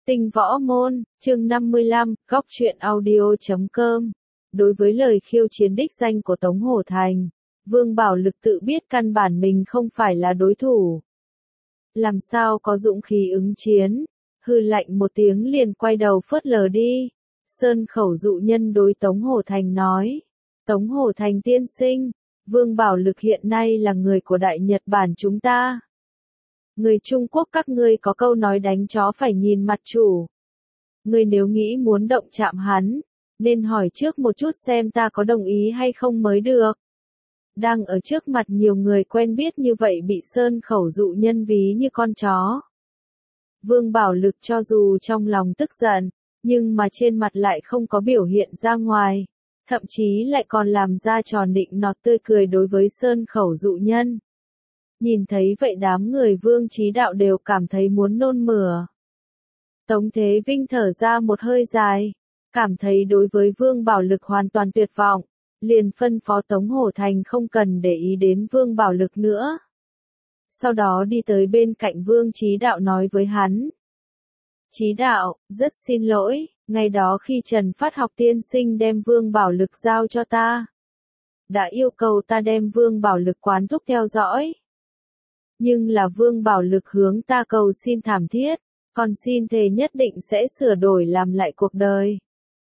Tinh võ môn, chương 55, góc truyện audio.com. Đối với lời khiêu chiến đích danh của Tống Hổ Thành, Vương Bảo Lực tự biết căn bản mình không phải là đối thủ. Làm sao có dũng khí ứng chiến, hừ lạnh một tiếng liền quay đầu phớt lờ đi. Sơn khẩu dụ nhân đối Tống Hổ Thành nói. Tống Hổ Thành tiên sinh, Vương Bảo Lực hiện nay là người của Đại Nhật Bản chúng ta. Người Trung Quốc các ngươi có câu nói đánh chó phải nhìn mặt chủ. Ngươi nếu nghĩ muốn động chạm hắn, nên hỏi trước một chút xem ta có đồng ý hay không mới được. Đang ở trước mặt nhiều người quen biết như vậy bị Sơn khẩu dụ nhân ví như con chó. Vương Bảo Lực cho dù trong lòng tức giận, nhưng mà trên mặt lại không có biểu hiện ra ngoài, thậm chí lại còn làm ra trò nịnh nọt tươi cười đối với Sơn khẩu dụ nhân. Nhìn thấy vậy đám người Vương Chí Đạo đều cảm thấy muốn nôn mửa. Tống Thế Vinh thở ra một hơi dài, cảm thấy đối với Vương Bảo Lực hoàn toàn tuyệt vọng, liền phân phó Tống Hổ Thành không cần để ý đến Vương Bảo Lực nữa. Sau đó đi tới bên cạnh Vương Chí Đạo nói với hắn. Chí Đạo, rất xin lỗi, ngày đó khi Trần Phát Học tiên sinh đem Vương Bảo Lực giao cho ta, đã yêu cầu ta đem Vương Bảo Lực quán thúc theo dõi. Nhưng là Vương Bảo Lực hướng ta cầu xin thảm thiết, còn xin thề nhất định sẽ sửa đổi làm lại cuộc đời.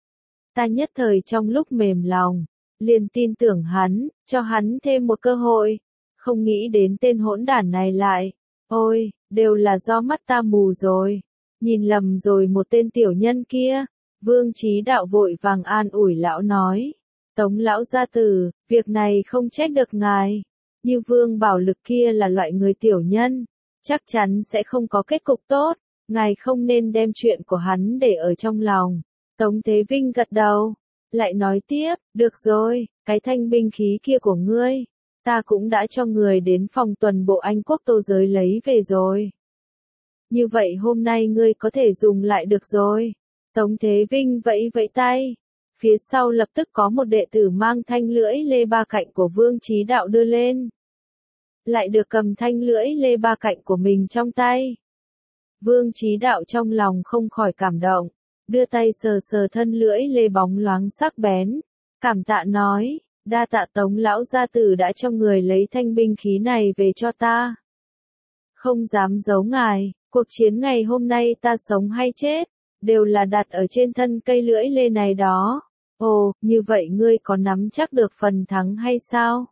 Ta nhất thời trong lúc mềm lòng, liền tin tưởng hắn, cho hắn thêm một cơ hội, không nghĩ đến tên hỗn đản này lại, ôi, đều là do mắt ta mù rồi, nhìn lầm rồi một tên tiểu nhân kia. Vương Chí Đạo vội vàng an ủi lão nói, Tống lão gia tử, việc này không trách được ngài. Như Vương Bảo Lực kia là loại người tiểu nhân, chắc chắn sẽ không có kết cục tốt, ngài không nên đem chuyện của hắn để ở trong lòng. Tống Thế Vinh gật đầu, lại nói tiếp, được rồi, cái thanh binh khí kia của ngươi, ta cũng đã cho người đến phòng tuần bộ Anh quốc Tô Giới lấy về rồi. Như vậy hôm nay ngươi có thể dùng lại được rồi. Tống Thế Vinh vẫy vẫy tay. Phía sau lập tức có một đệ tử mang thanh lưỡi lê ba cạnh của Vương Chí Đạo đưa lên. Lại được cầm thanh lưỡi lê ba cạnh của mình trong tay. Vương Chí Đạo trong lòng không khỏi cảm động, đưa tay sờ sờ thân lưỡi lê bóng loáng sắc bén, cảm tạ nói, đa tạ Tống lão gia tử đã cho người lấy thanh binh khí này về cho ta. Không dám giấu ngài, cuộc chiến ngày hôm nay ta sống hay chết, đều là đặt ở trên thân cây lưỡi lê này đó. Ồ, như vậy ngươi có nắm chắc được phần thắng hay sao?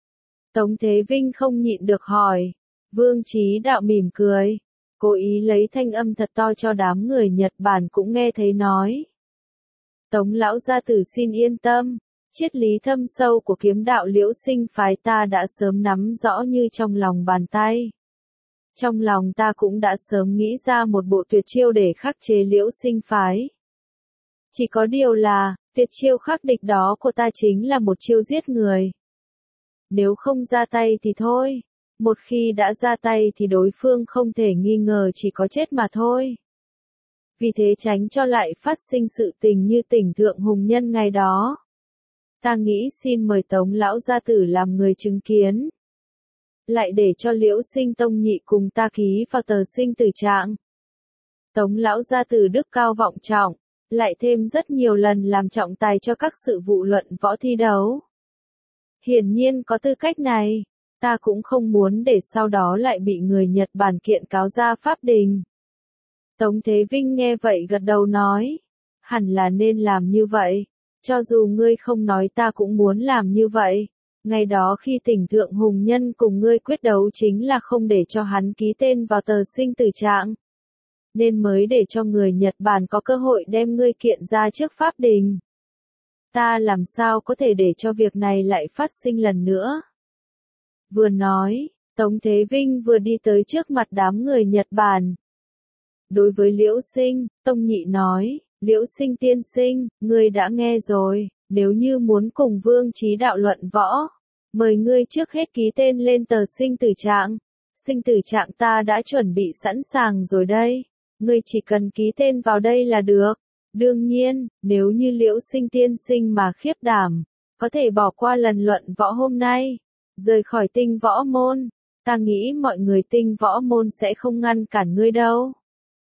Tống Thế Vinh không nhịn được hỏi. Vương Chí Đạo mỉm cười, cố ý lấy thanh âm thật to cho đám người Nhật Bản cũng nghe thấy nói. Tống lão gia tử xin yên tâm, triết lý thâm sâu của kiếm đạo Liễu Sinh phái ta đã sớm nắm rõ như trong lòng bàn tay. Trong lòng ta cũng đã sớm nghĩ ra một bộ tuyệt chiêu để khắc chế Liễu Sinh phái. Chỉ có điều là, tuyệt chiêu khắc địch đó của ta chính là một chiêu giết người. Nếu không ra tay thì thôi, một khi đã ra tay thì đối phương không thể nghi ngờ chỉ có chết mà thôi. Vì thế tránh cho lại phát sinh sự tình như Tỉnh Thượng Hùng Nhân ngày đó. Ta nghĩ xin mời Tống lão gia tử làm người chứng kiến. Lại để cho Liễu Sinh tông nhị cùng ta ký vào tờ sinh tử trạng. Tống lão gia tử đức cao vọng trọng, lại thêm rất nhiều lần làm trọng tài cho các sự vụ luận võ thi đấu. Hiển nhiên có tư cách này, ta cũng không muốn để sau đó lại bị người Nhật Bản kiện cáo ra pháp đình. Tống Thế Vinh nghe vậy gật đầu nói, hẳn là nên làm như vậy, cho dù ngươi không nói ta cũng muốn làm như vậy. Ngày đó khi Tỉnh Thượng Hùng Nhân cùng ngươi quyết đấu chính là không để cho hắn ký tên vào tờ sinh tử trạng, nên mới để cho người Nhật Bản có cơ hội đem ngươi kiện ra trước pháp đình. Ta làm sao có thể để cho việc này lại phát sinh lần nữa. Vừa nói, Tống Thế Vinh vừa đi tới trước mặt đám người Nhật Bản. Đối với Liễu Sinh, Tông Nhị nói, Liễu Sinh tiên sinh, ngươi đã nghe rồi, nếu như muốn cùng Vương Chí Đạo luận võ, mời ngươi trước hết ký tên lên tờ sinh tử trạng. Sinh tử trạng ta đã chuẩn bị sẵn sàng rồi đây, ngươi chỉ cần ký tên vào đây là được. Đương nhiên, nếu như Liễu Sinh tiên sinh mà khiếp đảm, có thể bỏ qua lần luận võ hôm nay, rời khỏi Tinh võ môn, ta nghĩ mọi người Tinh võ môn sẽ không ngăn cản ngươi đâu.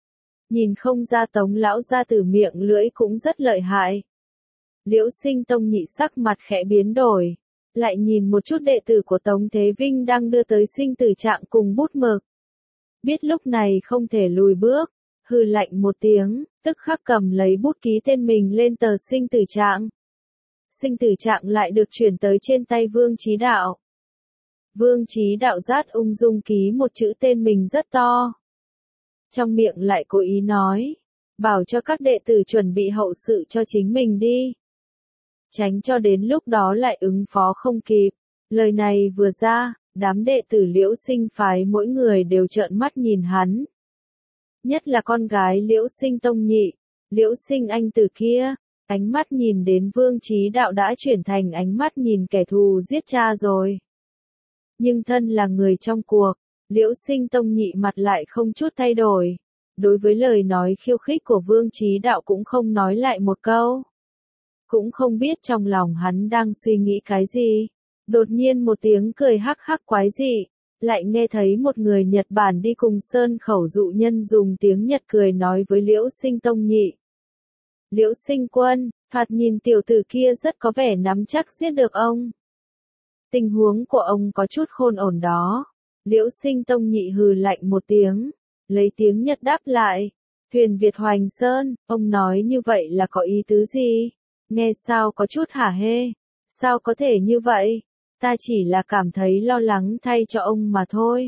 Nhìn không ra Tống lão gia tử miệng lưỡi cũng rất lợi hại. Liễu Sinh Tông Nhị sắc mặt khẽ biến đổi, lại nhìn một chút đệ tử của Tống Thế Vinh đang đưa tới sinh tử trạng cùng bút mực. Biết lúc này không thể lùi bước, hừ lạnh một tiếng, tức khắc cầm lấy bút ký tên mình lên tờ sinh tử trạng. Sinh tử trạng lại được chuyển tới trên tay Vương Chí Đạo. Vương Chí Đạo rát ung dung ký một chữ tên mình rất to. Trong miệng lại cố ý nói, bảo cho các đệ tử chuẩn bị hậu sự cho chính mình đi. Tránh cho đến lúc đó lại ứng phó không kịp. Lời này vừa ra, đám đệ tử Liễu Sinh phái mỗi người đều trợn mắt nhìn hắn. Nhất là con gái Liễu Sinh Tông Nhị, Liễu Sinh Anh từ kia, ánh mắt nhìn đến Vương Chí Đạo đã chuyển thành ánh mắt nhìn kẻ thù giết cha rồi. Nhưng thân là người trong cuộc, Liễu Sinh Tông Nhị mặt lại không chút thay đổi. Đối với lời nói khiêu khích của Vương Chí Đạo cũng không nói lại một câu. Cũng không biết trong lòng hắn đang suy nghĩ cái gì. Đột nhiên một tiếng cười hắc hắc quái dị, lại nghe thấy một người Nhật Bản đi cùng Sơn Khẩu dụ nhân dùng tiếng Nhật cười nói với Liễu Sinh Tông Nhị. Liễu Sinh Quân, thoạt nhìn tiểu tử kia rất có vẻ nắm chắc giết được ông. Tình huống của ông có chút khôn ổn đó. Liễu Sinh Tông Nhị hừ lạnh một tiếng, lấy tiếng Nhật đáp lại. Thuyền Việt Hoành Sơn, ông nói như vậy là có ý tứ gì? Nghe sao có chút hả hê? Sao có thể như vậy? Ta chỉ là cảm thấy lo lắng thay cho ông mà thôi.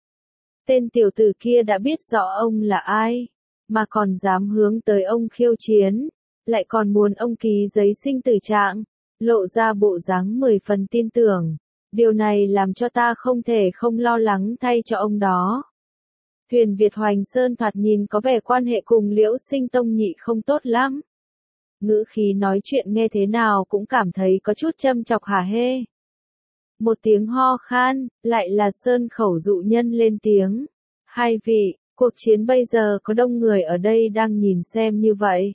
Tên tiểu tử kia đã biết rõ ông là ai, mà còn dám hướng tới ông khiêu chiến, lại còn muốn ông ký giấy sinh tử trạng, lộ ra bộ dáng 10 phần tin tưởng. Điều này làm cho ta không thể không lo lắng thay cho ông đó. Thuyền Việt Hoành Sơn thoạt nhìn có vẻ quan hệ cùng Liễu Sinh Tông Nhị không tốt lắm. Ngữ khí nói chuyện nghe thế nào cũng cảm thấy có chút châm chọc hả hê. Một tiếng ho khan, lại là Sơn Khẩu dụ nhân lên tiếng. Hai vị, cuộc chiến bây giờ có đông người ở đây đang nhìn xem như vậy.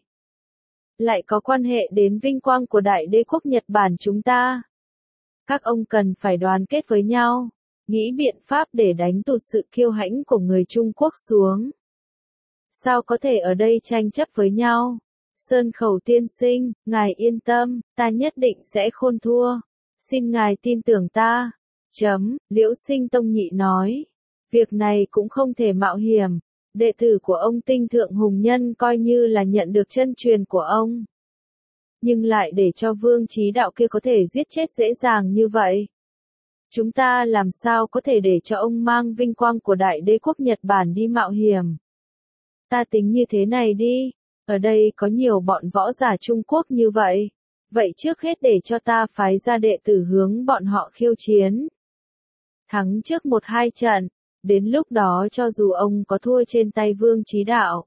Lại có quan hệ đến vinh quang của Đại Đế quốc Nhật Bản chúng ta. Các ông cần phải đoàn kết với nhau, nghĩ biện pháp để đánh tụt sự kiêu hãnh của người Trung Quốc xuống. Sao có thể ở đây tranh chấp với nhau? Sơn Khẩu tiên sinh, ngài yên tâm, ta nhất định sẽ khôn thua. Xin ngài tin tưởng ta. Liễu Sinh Tông Nhị nói. Việc này cũng không thể mạo hiểm. Đệ tử của ông Tinh Thượng Hùng Nhân coi như là nhận được chân truyền của ông. Nhưng lại để cho Vương Chí Đạo kia có thể giết chết dễ dàng như vậy. Chúng ta làm sao có thể để cho ông mang vinh quang của Đại Đế quốc Nhật Bản đi mạo hiểm. Ta tính như thế này đi. Ở đây có nhiều bọn võ giả Trung Quốc như vậy. Vậy trước hết để cho ta phái ra đệ tử hướng bọn họ khiêu chiến. Thắng trước 1-2 trận, đến lúc đó cho dù ông có thua trên tay Vương Chí Đạo,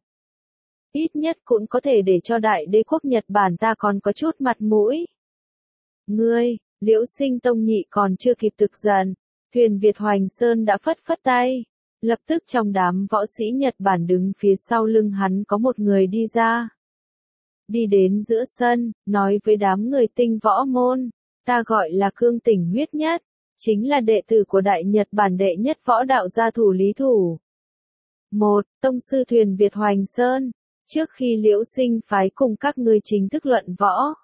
ít nhất cũng có thể để cho Đại Đế quốc Nhật Bản ta còn có chút mặt mũi. Ngươi, Liễu Sinh Tông Nhị còn chưa kịp thực giận, Thuyền Việt Hoành Sơn đã phất phất tay. Lập tức trong đám võ sĩ Nhật Bản đứng phía sau lưng hắn có một người đi ra. Đi đến giữa sân, nói với đám người Tinh Võ Môn, ta gọi là Cương Tỉnh Huyết Nhất, chính là đệ tử của Đại Nhật Bản đệ nhất võ đạo gia thủ Lý Thủ. 1. Tông sư Thuyền Việt Hoành Sơn, trước khi Liễu Sinh phái cùng các ngươi chính thức luận võ.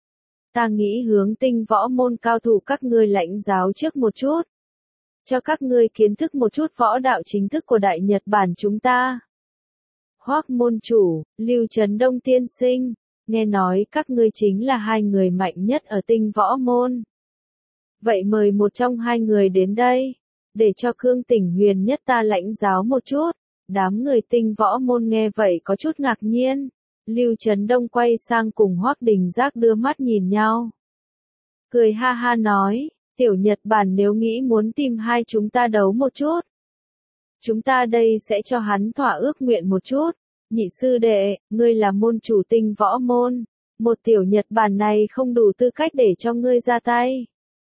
Ta nghĩ hướng Tinh Võ Môn cao thủ các ngươi lãnh giáo trước một chút. Cho các ngươi kiến thức một chút võ đạo chính thức của Đại Nhật Bản chúng ta. Hoắc môn chủ, Lưu Trấn Đông tiên sinh, nghe nói các ngươi chính là hai người mạnh nhất ở Tinh Võ Môn. Vậy mời một trong hai người đến đây, để cho Cương Tỉnh Huyền Nhất ta lãnh giáo một chút. Đám người Tinh Võ Môn nghe vậy có chút ngạc nhiên. Lưu Trấn Đông quay sang cùng Hoắc Đình Giác đưa mắt nhìn nhau. Cười ha ha nói, tiểu Nhật Bản nếu nghĩ muốn tìm hai chúng ta đấu một chút. Chúng ta đây sẽ cho hắn thỏa ước nguyện một chút. Nhị sư đệ, ngươi là môn chủ Tinh Võ Môn. Một tiểu Nhật Bản này không đủ tư cách để cho ngươi ra tay.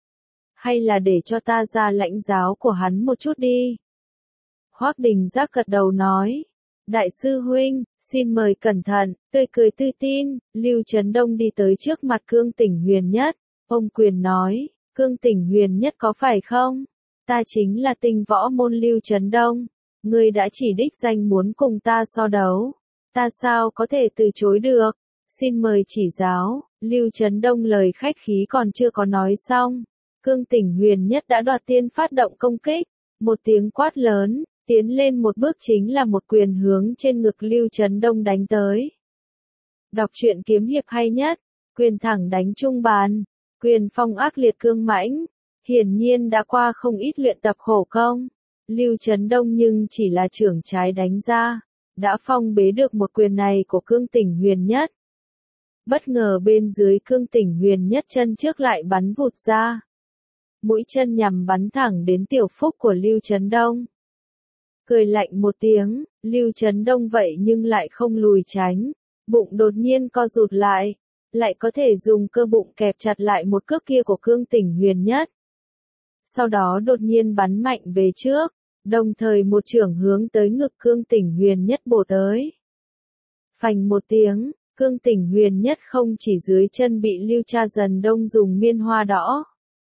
Hay là để cho ta ra lãnh giáo của hắn một chút đi. Hoắc Đình Giác gật đầu nói. Đại sư huynh, xin mời cẩn thận, tươi cười tự tin. Lưu Trấn Đông đi tới trước mặt Cương Tỉnh Huyền Nhất. Ông quyền nói, Cương Tỉnh Huyền Nhất có phải không? Ta chính là Tinh Võ Môn Lưu Trấn Đông. Ngươi đã chỉ đích danh muốn cùng ta so đấu. Ta sao có thể từ chối được? Xin mời chỉ giáo. Lưu Trấn Đông lời khách khí còn chưa có nói xong. Cương Tỉnh Huyền Nhất đã đoạt tiên phát động công kích. Một tiếng quát lớn, tiến lên một bước chính là một quyền hướng trên ngực Lưu Trấn Đông đánh tới. Đọc truyện kiếm hiệp hay nhất, quyền thẳng đánh trung bàn, quyền phong ác liệt cương mãnh, hiển nhiên đã qua không ít luyện tập khổ công. Lưu Trấn Đông nhưng chỉ là trưởng trái đánh ra, đã phong bế được một quyền này của Cương Tỉnh Huyền Nhất. Bất ngờ bên dưới Cương Tỉnh Huyền Nhất chân trước lại bắn vụt ra. Mũi chân nhằm bắn thẳng đến tiểu phúc của Lưu Trấn Đông. Cười lạnh một tiếng, Lưu Trấn Đông vậy nhưng lại không lùi tránh, bụng đột nhiên co rụt lại có thể dùng cơ bụng kẹp chặt lại một cước kia của Cương Tỉnh Huyền Nhất. Sau đó đột nhiên bắn mạnh về trước, đồng thời một chưởng hướng tới ngực Cương Tỉnh Huyền Nhất bổ tới. Phành một tiếng, Cương Tỉnh Huyền Nhất không chỉ dưới chân bị Lưu Tra Dần Đông dùng miên hoa đỏ.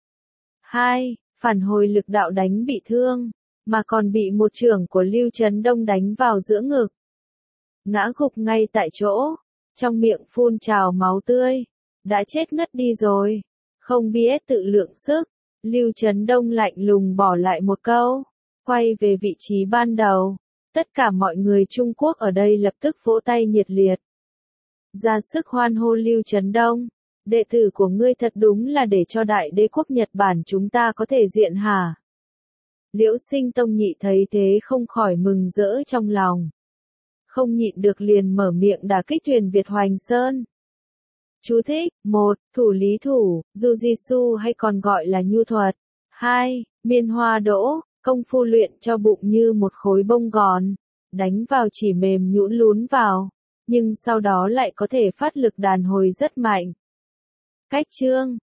Phản hồi lực đạo đánh bị thương, mà còn bị một chưởng của Lưu Trấn Đông đánh vào giữa ngực. Ngã gục ngay tại chỗ, trong miệng phun trào máu tươi, đã chết ngất đi rồi, không biết tự lượng sức. Lưu Trấn Đông lạnh lùng bỏ lại một câu, quay về vị trí ban đầu. Tất cả mọi người Trung Quốc ở đây lập tức vỗ tay nhiệt liệt. Ra sức hoan hô Lưu Trấn Đông, đệ tử của ngươi thật đúng là để cho đại đế quốc Nhật Bản chúng ta có thể diện hả? Liễu Sinh Tông Nhị thấy thế không khỏi mừng rỡ trong lòng. Không nhịn được liền mở miệng đả kích Huyền Việt Hoành Sơn. Chú thích: 1. Thủ lý thủ, Jujitsu hay còn gọi là nhu thuật. 2. Miên hoa đỗ, công phu luyện cho bụng như một khối bông gòn, đánh vào chỉ mềm nhũn lún vào, nhưng sau đó lại có thể phát lực đàn hồi rất mạnh. Cách chương